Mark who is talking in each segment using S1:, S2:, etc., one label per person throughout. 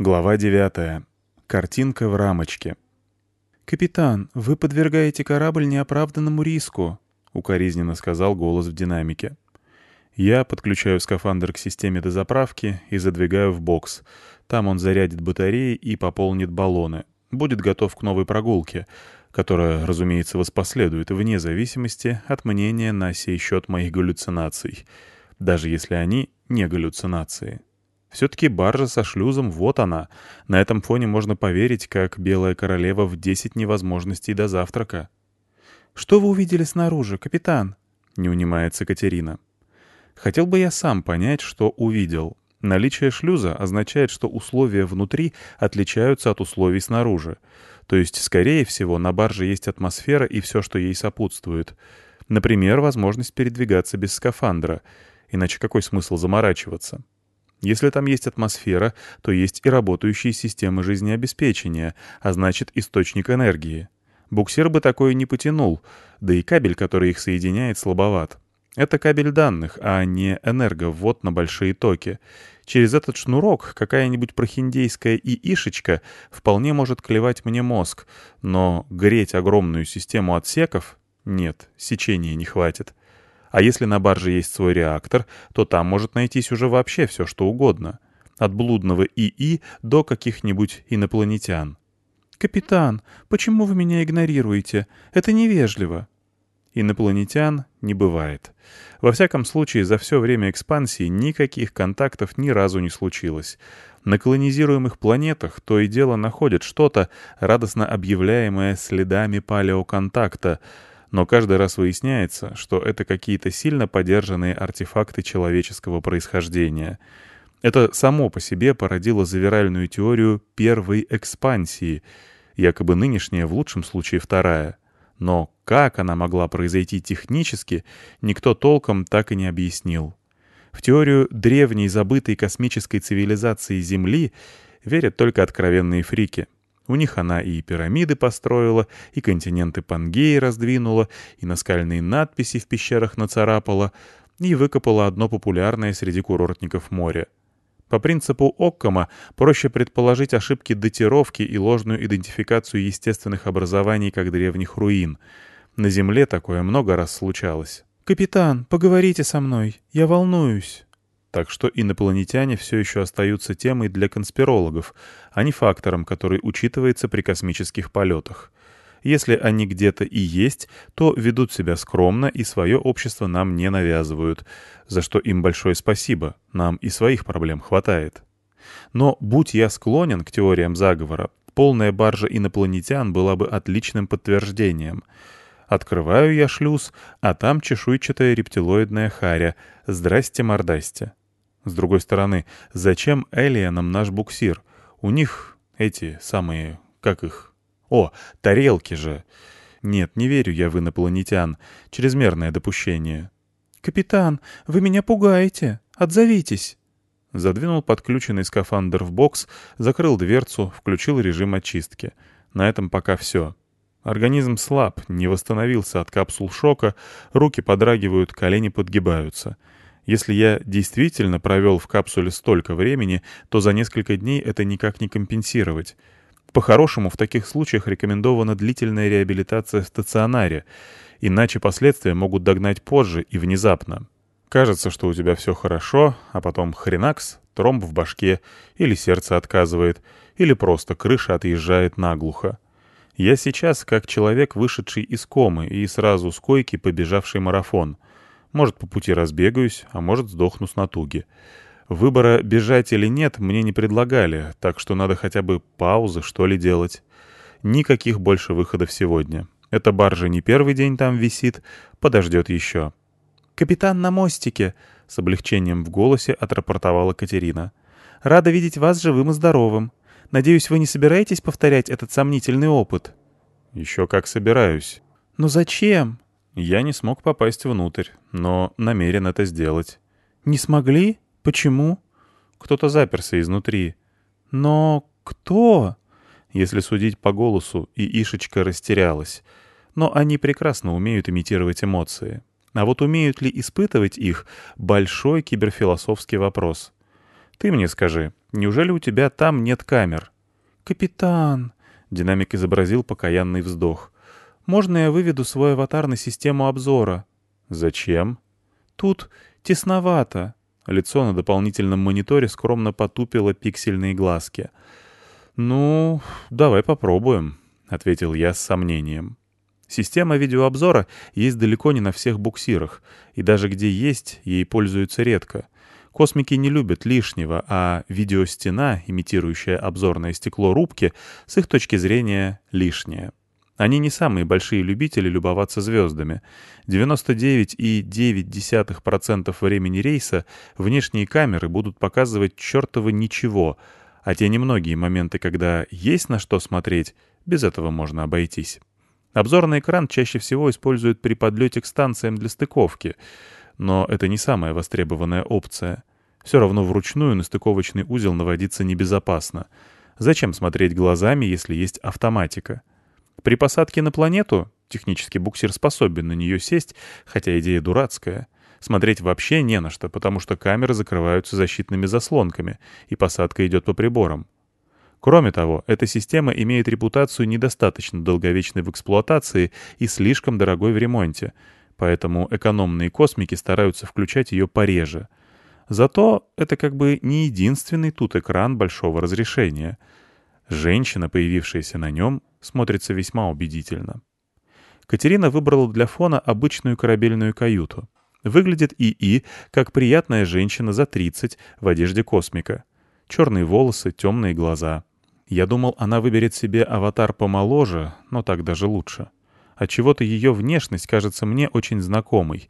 S1: Глава 9. Картинка в рамочке. «Капитан, вы подвергаете корабль неоправданному риску», — укоризненно сказал голос в динамике. Я подключаю скафандр к системе дозаправки и задвигаю в бокс. Там он зарядит батареи и пополнит баллоны. Будет готов к новой прогулке, которая, разумеется, воспоследует вне зависимости от мнения на сей счет моих галлюцинаций, даже если они не галлюцинации. Все-таки баржа со шлюзом, вот она. На этом фоне можно поверить, как белая королева в 10 невозможностей до завтрака. «Что вы увидели снаружи, капитан?» — не унимается Катерина. Хотел бы я сам понять, что увидел. Наличие шлюза означает, что условия внутри отличаются от условий снаружи. То есть, скорее всего, на барже есть атмосфера и все, что ей сопутствует. Например, возможность передвигаться без скафандра. Иначе какой смысл заморачиваться? Если там есть атмосфера, то есть и работающие системы жизнеобеспечения, а значит источник энергии. Буксир бы такое не потянул, да и кабель, который их соединяет, слабоват. Это кабель данных, а не энерговвод на большие токи. Через этот шнурок какая-нибудь прохиндейская ИИшечка вполне может клевать мне мозг, но греть огромную систему отсеков — нет, сечения не хватит. А если на барже есть свой реактор, то там может найтись уже вообще все, что угодно. От блудного ИИ до каких-нибудь инопланетян. «Капитан, почему вы меня игнорируете? Это невежливо». Инопланетян не бывает. Во всяком случае, за все время экспансии никаких контактов ни разу не случилось. На колонизируемых планетах то и дело находят что-то, радостно объявляемое следами палеоконтакта, но каждый раз выясняется, что это какие-то сильно подержанные артефакты человеческого происхождения. Это само по себе породило завиральную теорию первой экспансии, якобы нынешняя в лучшем случае вторая. Но как она могла произойти технически, никто толком так и не объяснил. В теорию древней забытой космической цивилизации Земли верят только откровенные фрики. У них она и пирамиды построила, и континенты Пангеи раздвинула, и наскальные надписи в пещерах нацарапала, и выкопала одно популярное среди курортников море. По принципу Оккама проще предположить ошибки датировки и ложную идентификацию естественных образований как древних руин. На Земле такое много раз случалось. «Капитан, поговорите со мной, я волнуюсь». Так что инопланетяне все еще остаются темой для конспирологов, а не фактором, который учитывается при космических полетах. Если они где-то и есть, то ведут себя скромно и свое общество нам не навязывают, за что им большое спасибо, нам и своих проблем хватает. Но будь я склонен к теориям заговора, полная баржа инопланетян была бы отличным подтверждением. Открываю я шлюз, а там чешуйчатая рептилоидная харя. Здрасте-мордасте. С другой стороны, зачем элианам наш буксир? У них эти самые, как их? О, тарелки же! Нет, не верю я в инопланетян. Чрезмерное допущение. «Капитан, вы меня пугаете. Отзовитесь». Задвинул подключенный скафандр в бокс, закрыл дверцу, включил режим очистки. На этом пока все. Организм слаб, не восстановился от капсул шока, руки подрагивают, колени подгибаются. Если я действительно провел в капсуле столько времени, то за несколько дней это никак не компенсировать. По-хорошему, в таких случаях рекомендована длительная реабилитация в стационаре, иначе последствия могут догнать позже и внезапно. Кажется, что у тебя все хорошо, а потом хренакс, тромб в башке, или сердце отказывает, или просто крыша отъезжает наглухо. Я сейчас как человек, вышедший из комы и сразу с койки побежавший марафон. Может, по пути разбегаюсь, а может, сдохну с натуги. Выбора бежать или нет мне не предлагали, так что надо хотя бы паузы, что ли, делать. Никаких больше выходов сегодня. Эта баржа не первый день там висит, подождет еще. «Капитан на мостике!» — с облегчением в голосе отрапортовала Катерина. «Рада видеть вас живым и здоровым. Надеюсь, вы не собираетесь повторять этот сомнительный опыт?» «Еще как собираюсь». «Но зачем?» Я не смог попасть внутрь, но намерен это сделать. «Не смогли? Почему?» Кто-то заперся изнутри. «Но кто?» Если судить по голосу, ИИшечка растерялась. Но они прекрасно умеют имитировать эмоции. А вот умеют ли испытывать их — большой киберфилософский вопрос. Ты мне скажи, неужели у тебя там нет камер?»
S2: «Капитан!» — динамик изобразил покаянный вздох. «Можно я выведу свой аватар на систему обзора?»
S1: «Зачем?»
S2: «Тут тесновато».
S1: Лицо на дополнительном мониторе скромно потупило пиксельные глазки. «Ну, давай попробуем», — ответил я с сомнением. Система видеообзора есть далеко не на всех буксирах, и даже где есть, ей пользуются редко. Космики не любят лишнего, а видеостена, имитирующая обзорное стекло рубки, с их точки зрения лишнее. Они не самые большие любители любоваться звездами. 99,9% времени рейса внешние камеры будут показывать чертово ничего, а те немногие моменты, когда есть на что смотреть, без этого можно обойтись. Обзорный экран чаще всего используют при подлете к станциям для стыковки, но это не самая востребованная опция. Все равно вручную на стыковочный узел наводиться небезопасно. Зачем смотреть глазами, если есть автоматика? При посадке на планету технически буксир способен на нее сесть, хотя идея дурацкая. Смотреть вообще не на что, потому что камеры закрываются защитными заслонками, и посадка идет по приборам. Кроме того, эта система имеет репутацию недостаточно долговечной в эксплуатации и слишком дорогой в ремонте, поэтому экономные космики стараются включать ее пореже. Зато это как бы не единственный тут экран большого разрешения. Женщина, появившаяся на нем, смотрится весьма убедительно. Катерина выбрала для фона обычную корабельную каюту. Выглядит ИИ, как приятная женщина за 30 в одежде космика. Черные волосы, темные глаза. Я думал, она выберет себе аватар помоложе, но так даже лучше. Отчего-то ее внешность кажется мне очень знакомой.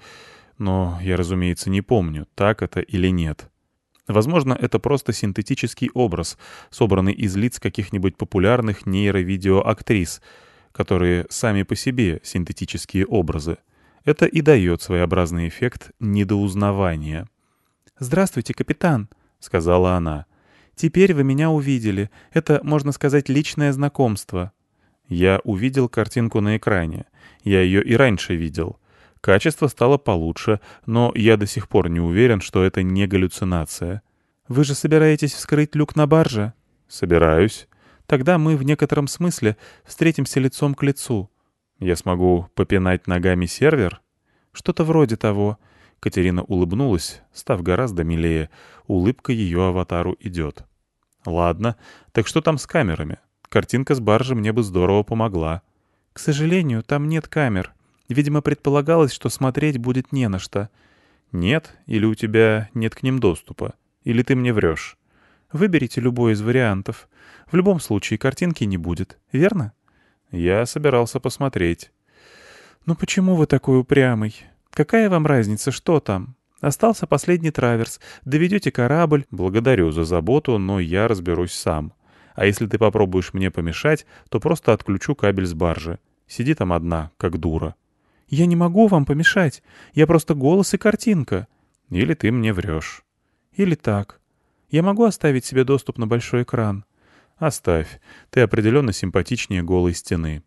S1: Но я, разумеется, не помню, так это или нет. Возможно, это просто синтетический образ, собранный из лиц каких-нибудь популярных нейровидеоактрис, которые сами по себе синтетические образы. Это и дает своеобразный эффект недоузнавания.
S2: «Здравствуйте, капитан», —
S1: сказала она.
S2: «Теперь вы меня увидели. Это, можно сказать, личное знакомство».
S1: Я увидел картинку на экране. Я ее и раньше видел. Качество стало получше, но я до сих пор не уверен, что это не галлюцинация.
S2: «Вы же собираетесь вскрыть люк на барже?»
S1: «Собираюсь».
S2: «Тогда мы в некотором смысле встретимся лицом к лицу».
S1: «Я смогу попинать ногами сервер?»
S2: «Что-то вроде того».
S1: Катерина улыбнулась, став гораздо милее. Улыбка ее аватару идет. «Ладно, так что там с камерами? Картинка с баржи мне бы здорово помогла».
S2: «К сожалению, там нет камер. Видимо, предполагалось, что смотреть будет не на что».
S1: «Нет? Или у тебя нет к ним доступа? Или ты мне врешь?»
S2: «Выберите любой из вариантов. В любом случае картинки не будет, верно?»
S1: «Я собирался посмотреть».
S2: «Ну почему вы такой упрямый? Какая вам разница, что там? Остался последний траверс. Доведете корабль».
S1: «Благодарю за заботу, но я разберусь сам. А если ты попробуешь мне помешать, то просто отключу кабель с баржи. Сиди там одна, как дура».
S2: «Я не могу вам помешать. Я просто голос и картинка».
S1: «Или ты мне врешь».
S2: «Или так. Я могу оставить себе доступ на большой экран?»
S1: «Оставь. Ты определенно симпатичнее голой стены».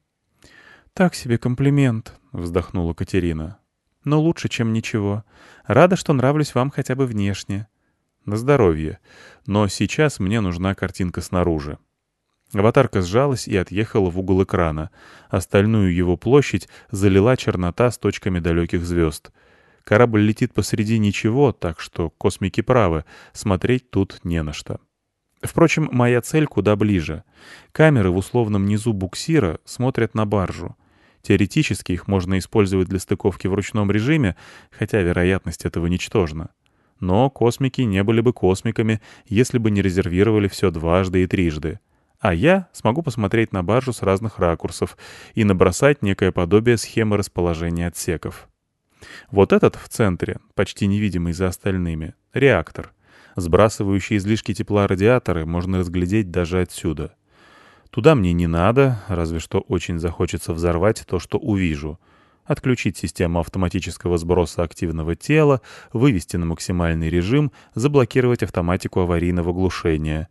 S2: «Так себе комплимент», — вздохнула Катерина. «Но лучше, чем ничего. Рада, что нравлюсь вам хотя бы внешне».
S1: «На здоровье. Но сейчас мне нужна картинка снаружи». Аватарка сжалась и отъехала в угол экрана. Остальную его площадь залила чернота с точками далеких звезд. Корабль летит посреди ничего, так что космики правы, смотреть тут не на что. Впрочем, моя цель куда ближе. Камеры в условном низу буксира смотрят на баржу. Теоретически их можно использовать для стыковки в ручном режиме, хотя вероятность этого ничтожна. Но космики не были бы космиками, если бы не резервировали все дважды и трижды. А я смогу посмотреть на баржу с разных ракурсов и набросать некое подобие схемы расположения отсеков. Вот этот в центре, почти невидимый за остальными, реактор. Сбрасывающие излишки тепла радиаторы можно разглядеть даже отсюда. Туда мне не надо, разве что очень захочется взорвать то, что увижу. Отключить систему автоматического сброса активного тела, вывести на максимальный режим, заблокировать автоматику аварийного глушения.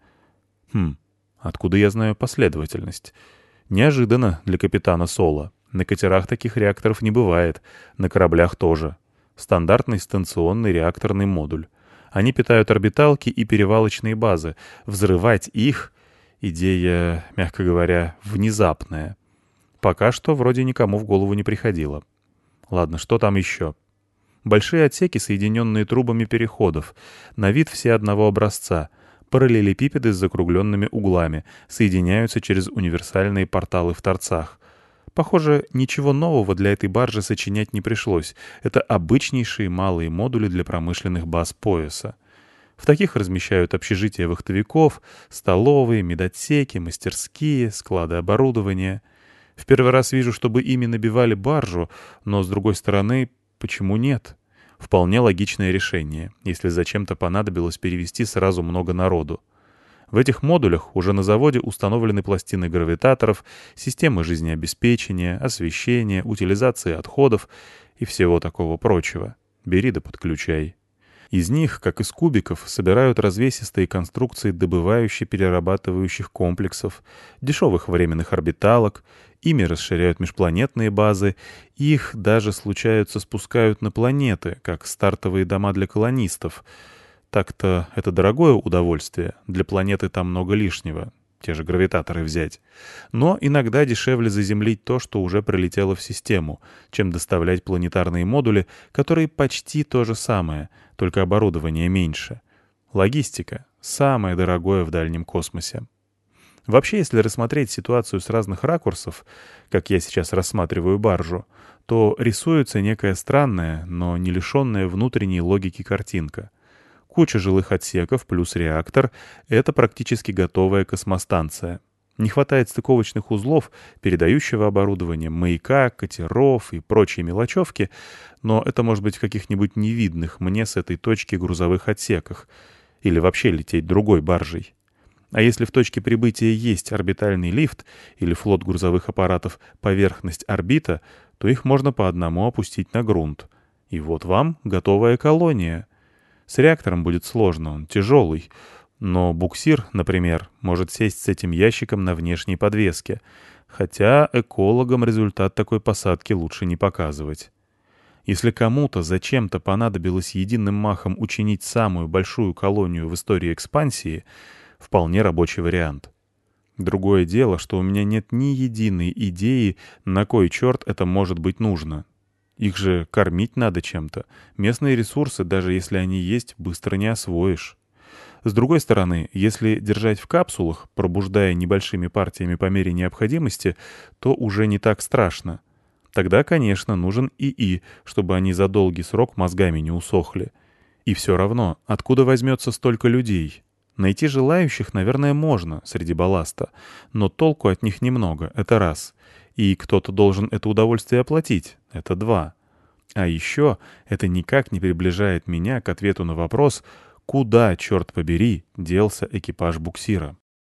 S1: Откуда я знаю последовательность? Неожиданно для капитана Соло. На катерах таких реакторов не бывает, на кораблях тоже. Стандартный станционный реакторный модуль. Они питают орбиталки и перевалочные базы. Взрывать их — идея, мягко говоря, внезапная. Пока что вроде никому в голову не приходило. Ладно, что там еще? Большие отсеки, соединенные трубами переходов. На вид все одного образца. Параллелепипеды с закругленными углами. Соединяются через универсальные порталы в торцах. Похоже, ничего нового для этой баржи сочинять не пришлось. Это обычнейшие малые модули для промышленных баз пояса. В таких размещают общежития вахтовиков, столовые, медотсеки, мастерские, склады оборудования. В первый раз вижу, чтобы ими набивали баржу, но, с другой стороны, почему нет? Вполне логичное решение, если зачем-то понадобилось перевести сразу много народу. В этих модулях уже на заводе установлены пластины гравитаторов, системы жизнеобеспечения, освещения, утилизации отходов и всего такого прочего. Бери да подключай. Из них, как из кубиков, собирают развесистые конструкции добывающих-перерабатывающих комплексов, дешевых временных орбиталок, ими расширяют межпланетные базы, их даже случаются спускают на планеты, как стартовые дома для колонистов. Так-то это дорогое удовольствие, для планеты там много лишнего, те же гравитаторы взять. Но иногда дешевле заземлить то, что уже прилетело в систему, чем доставлять планетарные модули, которые почти то же самое, только оборудование меньше. Логистика — самое дорогое в дальнем космосе. Вообще, если рассмотреть ситуацию с разных ракурсов, как я сейчас рассматриваю баржу, то рисуется некая странная, но не лишенная внутренней логики картинка. Куча жилых отсеков плюс реактор — это практически готовая космостанция. Не хватает стыковочных узлов, передающего оборудования, маяка, катеров и прочей мелочевки, но это может быть в каких-нибудь невидных мне с этой точки грузовых отсеках. Или вообще лететь другой баржей. А если в точке прибытия есть орбитальный лифт или флот грузовых аппаратов поверхность орбита, то их можно по одному опустить на грунт. И вот вам готовая колония. С реактором будет сложно, он тяжелый. Но буксир, например, может сесть с этим ящиком на внешней подвеске. Хотя экологам результат такой посадки лучше не показывать. Если кому-то зачем-то понадобилось единым махом учинить самую большую колонию в истории экспансии, вполне рабочий вариант. Другое дело, что у меня нет ни единой идеи, на кой черт это может быть нужно. Их же кормить надо чем-то. Местные ресурсы, даже если они есть, быстро не освоишь. С другой стороны, если держать в капсулах, пробуждая небольшими партиями по мере необходимости, то уже не так страшно. Тогда, конечно, нужен ИИ, чтобы они за долгий срок мозгами не усохли. И все равно, откуда возьмется столько людей? Найти желающих, наверное, можно среди балласта, но толку от них немного, это раз. И кто-то должен это удовольствие оплатить, это два. А еще это никак не приближает меня к ответу на вопрос, куда, черт побери, делся экипаж буксира.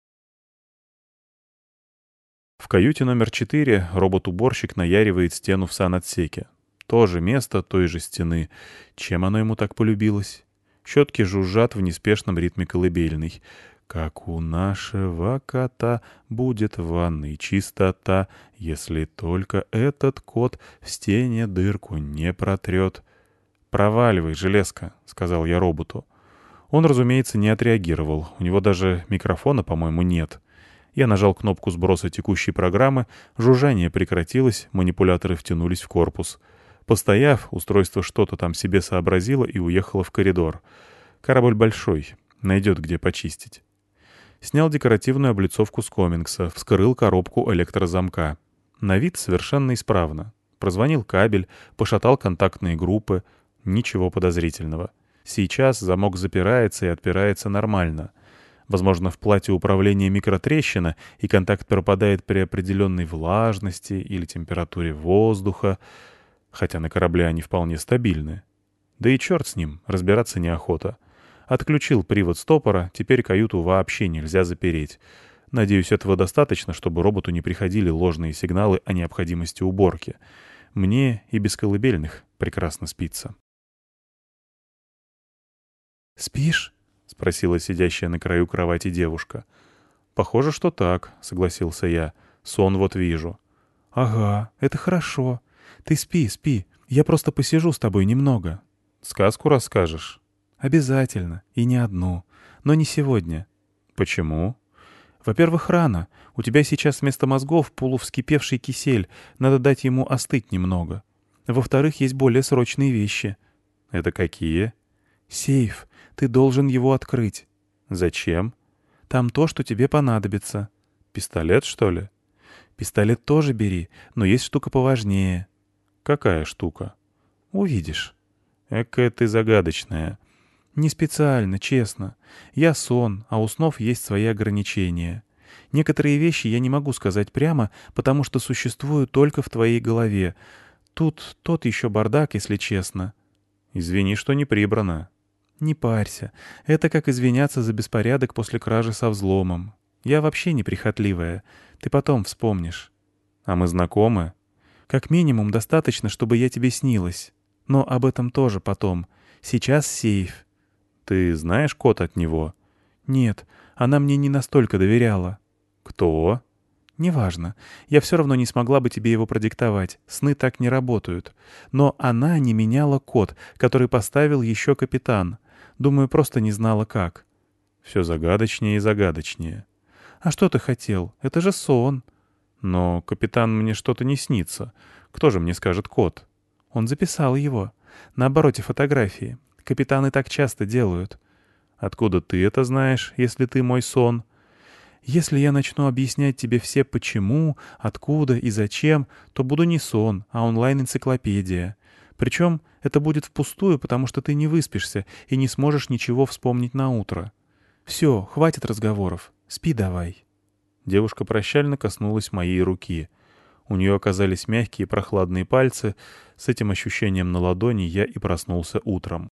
S1: В каюте номер 4 робот-уборщик наяривает стену в санотсеке. То же место той же стены. Чем оно ему так полюбилось? Щетки жужжат в неспешном ритме колыбельной. «Как у нашего кота будет в ванной чистота, если только этот кот в стене дырку не протрет». «Проваливай, железка», — сказал я роботу. Он, разумеется, не отреагировал. У него даже микрофона, по-моему, нет. Я нажал кнопку сброса текущей программы, жужжание прекратилось, манипуляторы втянулись в корпус. Постояв, устройство что-то там себе сообразило и уехало в коридор. Корабль большой, найдет где почистить. Снял декоративную облицовку с комингса, вскрыл коробку электрозамка. На вид совершенно исправно. Прозвонил кабель, пошатал контактные группы. Ничего подозрительного. Сейчас замок запирается и отпирается нормально. Возможно, в плате управления микротрещина, и контакт пропадает при определенной влажности или температуре воздуха, хотя на корабле они вполне стабильны. Да и черт с ним, разбираться неохота. Отключил привод стопора, теперь каюту вообще нельзя запереть. Надеюсь, этого достаточно, чтобы роботу не приходили ложные сигналы о необходимости уборки. Мне и без колыбельных прекрасно спится. «Спишь?» — спросила сидящая на краю кровати девушка. «Похоже, что так», — согласился я. «Сон вот вижу». «Ага, это хорошо. Ты спи, спи. Я просто посижу с тобой немного». «Сказку расскажешь?»
S2: «Обязательно. И не одну. Но не сегодня».
S1: «Почему?»
S2: «Во-первых, рано. У тебя сейчас вместо мозгов полувскипевший кисель. Надо дать ему остыть немного. Во-вторых, есть более срочные вещи».
S1: «Это какие?»
S2: «Сейф. Ты должен его открыть.
S1: «Зачем?»
S2: Там то, что тебе понадобится».
S1: «Пистолет, что ли?»
S2: «Пистолет тоже бери, но есть штука поважнее».
S1: «Какая штука?»
S2: «Увидишь».
S1: «Экая ты загадочная».
S2: «Не специально, честно. Я сон, а у снов есть свои ограничения. Некоторые вещи я не могу сказать прямо, потому что существуют только в твоей голове. Тут тот еще бардак, если честно».
S1: «Извини, что не прибрано».
S2: «Не парься. Это как извиняться за беспорядок после кражи со взломом. Я вообще неприхотливая. Ты потом вспомнишь».
S1: «А мы знакомы?»
S2: «Как минимум достаточно, чтобы я тебе снилась. Но об этом тоже потом. Сейчас сейф».
S1: «Ты знаешь код от него?»
S2: «Нет, она мне не настолько доверяла».
S1: «Кто?»
S2: «Неважно. Я все равно не смогла бы тебе его продиктовать. Сны так не работают. Но она не меняла код, который поставил еще капитан. Думаю, просто не знала как».
S1: «Все загадочнее и загадочнее».
S2: «А что ты хотел? Это же сон».
S1: «Но, капитан, мне что-то не снится. Кто же мне скажет код?»
S2: Он записал его. На обороте фотографии. Капитаны так часто делают.
S1: «Откуда ты это знаешь, если ты мой сон?»
S2: Если я начну объяснять тебе все почему, откуда и зачем, то буду не сон, а онлайн-энциклопедия. Причем это будет впустую, потому что ты не выспишься и не сможешь ничего вспомнить на утро. Все, хватит разговоров. Спи давай».
S1: Девушка прощально коснулась моей руки. У нее оказались мягкие прохладные пальцы. С этим ощущением на ладони я и проснулся утром.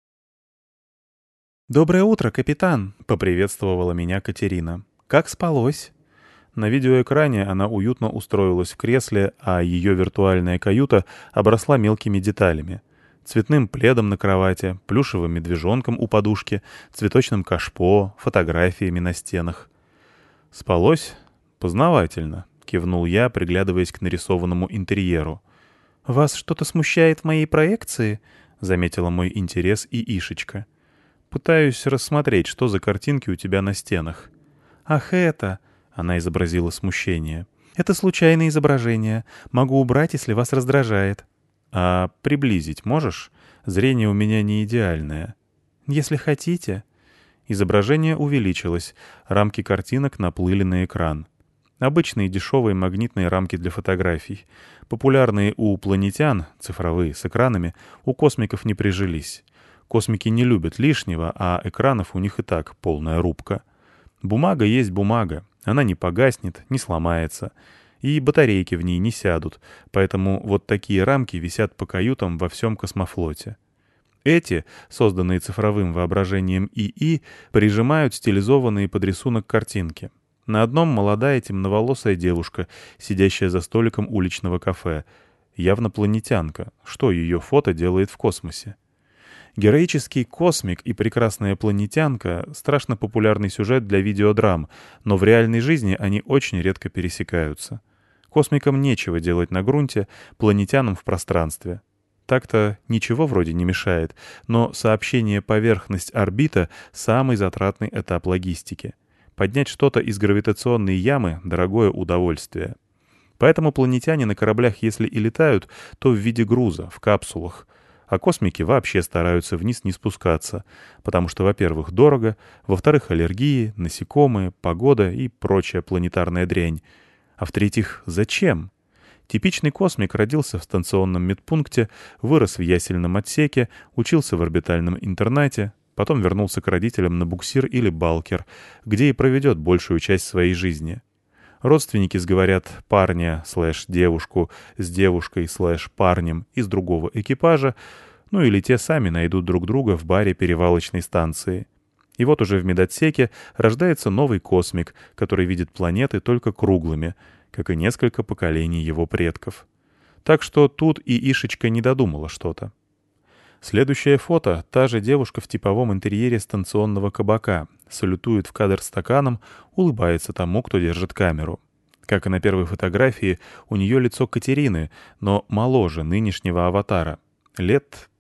S2: «Доброе утро, капитан!» — поприветствовала меня Катерина. «Как спалось?»
S1: На видеоэкране она уютно устроилась в кресле, а ее виртуальная каюта обросла мелкими деталями. Цветным пледом на кровати, плюшевым медвежонком у подушки, цветочным кашпо, фотографиями на стенах. «Спалось? Познавательно», — кивнул я, приглядываясь к нарисованному интерьеру.
S2: «Вас что-то смущает в моей проекции?» — заметила мой интерес и Ишечка.
S1: «Пытаюсь рассмотреть, что за картинки у тебя на стенах».
S2: «Ах, это...» — она изобразила смущение. «Это случайное изображение. Могу убрать, если вас раздражает».
S1: «А приблизить можешь? Зрение у меня не идеальное».
S2: «Если хотите».
S1: Изображение увеличилось, рамки картинок наплыли на экран. Обычные дешевые магнитные рамки для фотографий. Популярные у планетян, цифровые, с экранами, у космиков не прижились. Космики не любят лишнего, а экранов у них и так полная рубка. Бумага есть бумага, она не погаснет, не сломается. И батарейки в ней не сядут, поэтому вот такие рамки висят по каютам во всем космофлоте. Эти, созданные цифровым воображением ИИ, прижимают стилизованные под рисунок картинки. На одном молодая темноволосая девушка, сидящая за столиком уличного кафе. Явно планетянка. Что ее фото делает в космосе? Героический космик и прекрасная планетянка — страшно популярный сюжет для видеодрам, но в реальной жизни они очень редко пересекаются. Космикам нечего делать на грунте, планетянам в пространстве. Так-то ничего вроде не мешает, но сообщение поверхность-орбита — самый затратный этап логистики. Поднять что-то из гравитационной ямы — дорогое удовольствие. Поэтому планетяне на кораблях, если и летают, то в виде груза, в капсулах. А космики вообще стараются вниз не спускаться, потому что, во-первых, дорого, во-вторых, аллергии, насекомые, погода и прочая планетарная дрянь. А в-третьих, зачем? Типичный космик родился в станционном медпункте, вырос в ясельном отсеке, учился в орбитальном интернате, потом вернулся к родителям на буксир или балкер, где и проведет большую часть своей жизни. Родственники сговорят парня/девушку с девушкой/парнем из другого экипажа, ну или те сами найдут друг друга в баре перевалочной станции. И вот уже в медотсеке рождается новый космик, который видит планеты только круглыми, как и несколько поколений его предков. Так что тут и Ишечка не додумала что-то. Следующее фото — та же девушка в типовом интерьере станционного кабака, салютует в кадр стаканом, улыбается тому, кто держит камеру. Как и на первой фотографии, у нее лицо Катерины, но моложе нынешнего аватара. Лет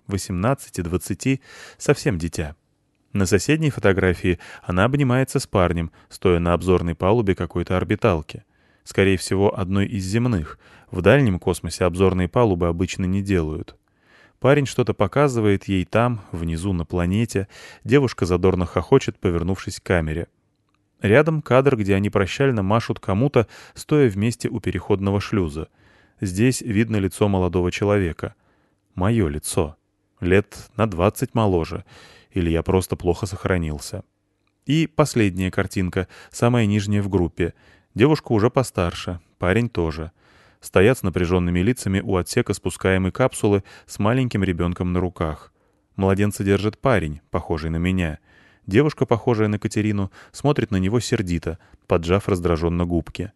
S1: 18, 20, совсем дитя. На соседней фотографии она обнимается с парнем, стоя на обзорной палубе какой-то орбиталки. Скорее всего, одной из земных. В дальнем космосе обзорные палубы обычно не делают. Парень что-то показывает ей там, внизу на планете. Девушка задорно хохочет, повернувшись к камере. Рядом кадр, где они прощально машут кому-то, стоя вместе у переходного шлюза. Здесь видно лицо молодого человека. Мое лицо. Лет на 20 моложе. Или я просто плохо сохранился. И последняя картинка, самая нижняя в группе. Девушка уже постарше, парень тоже. Стоят с напряженными лицами у отсека спускаемой капсулы с маленьким ребенком на руках. Младенца держит парень, похожий на меня. Девушка, похожая на Катерину, смотрит на него сердито, поджав раздраженно губки.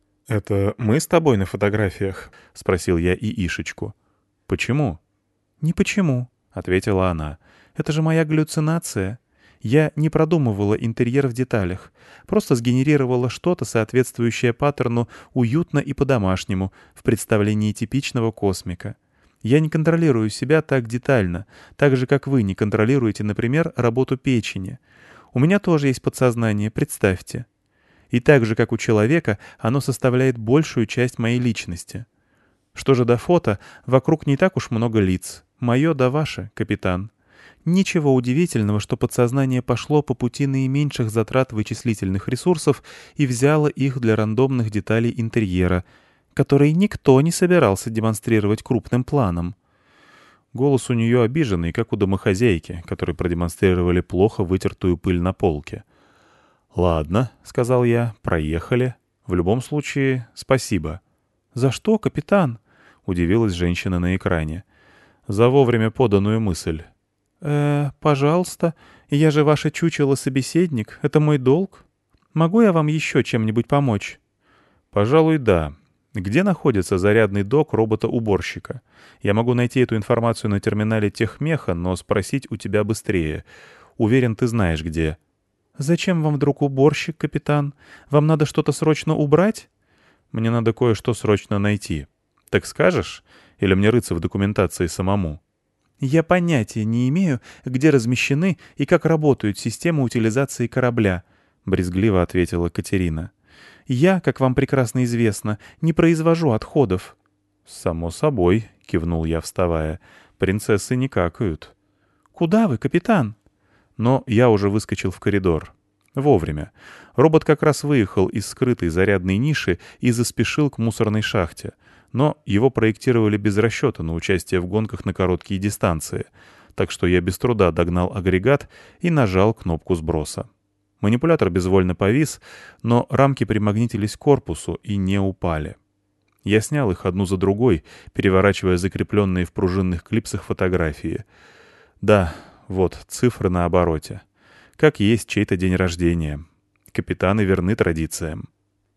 S1: «Это мы с тобой на фотографиях?» — спросил я Иишечку. «Почему?»
S2: «Не почему», — ответила она. «Это же моя галлюцинация. Я не продумывала интерьер в деталях, просто сгенерировала что-то, соответствующее паттерну уютно и по-домашнему, в представлении типичного космика. Я не контролирую себя так детально, так же, как вы не контролируете, например, работу печени. У меня тоже есть подсознание, представьте. И так же, как у человека, оно составляет большую часть моей личности. Что же до фото, вокруг не так уж много лиц. Мое да ваше, капитан. Ничего удивительного, что подсознание пошло по пути наименьших затрат вычислительных ресурсов и взяло их для рандомных деталей интерьера, которые никто не собирался демонстрировать крупным планом.
S1: Голос у нее обиженный, как у домохозяйки, которой продемонстрировали плохо вытертую пыль на полке. «Ладно», — сказал я, — «проехали. В любом случае, спасибо».
S2: «За что, капитан?»
S1: — удивилась женщина на экране. «За вовремя поданную мысль».
S2: Пожалуйста. Я же ваше чучело-собеседник. Это мой долг. Могу я вам еще чем-нибудь помочь?»
S1: «Пожалуй, да. Где находится зарядный док робота-уборщика? Я могу найти эту информацию на терминале техмеха, но спросить у тебя быстрее. Уверен, ты знаешь, где».
S2: «Зачем вам вдруг уборщик, капитан? Вам надо что-то срочно убрать?»
S1: «Мне надо кое-что срочно найти. Так скажешь? Или мне рыться в документации самому?»
S2: «Я понятия не имею, где размещены и как работают системы утилизации корабля», — брезгливо ответила Катерина. «Я, как вам прекрасно известно, не произвожу отходов».
S1: «Само собой», — кивнул я, вставая. «Принцессы не какают».
S2: «Куда вы, капитан?»
S1: Но я уже выскочил в коридор. Вовремя. Робот как раз выехал из скрытой зарядной ниши и заспешил к мусорной шахте. Но его проектировали без расчета на участие в гонках на короткие дистанции, так что я без труда догнал агрегат и нажал кнопку сброса. Манипулятор безвольно повис, но рамки примагнитились к корпусу и не упали. Я снял их одну за другой, переворачивая закрепленные в пружинных клипсах фотографии. Да, вот цифры на обороте. Как есть чей-то день рождения. Капитаны верны традициям.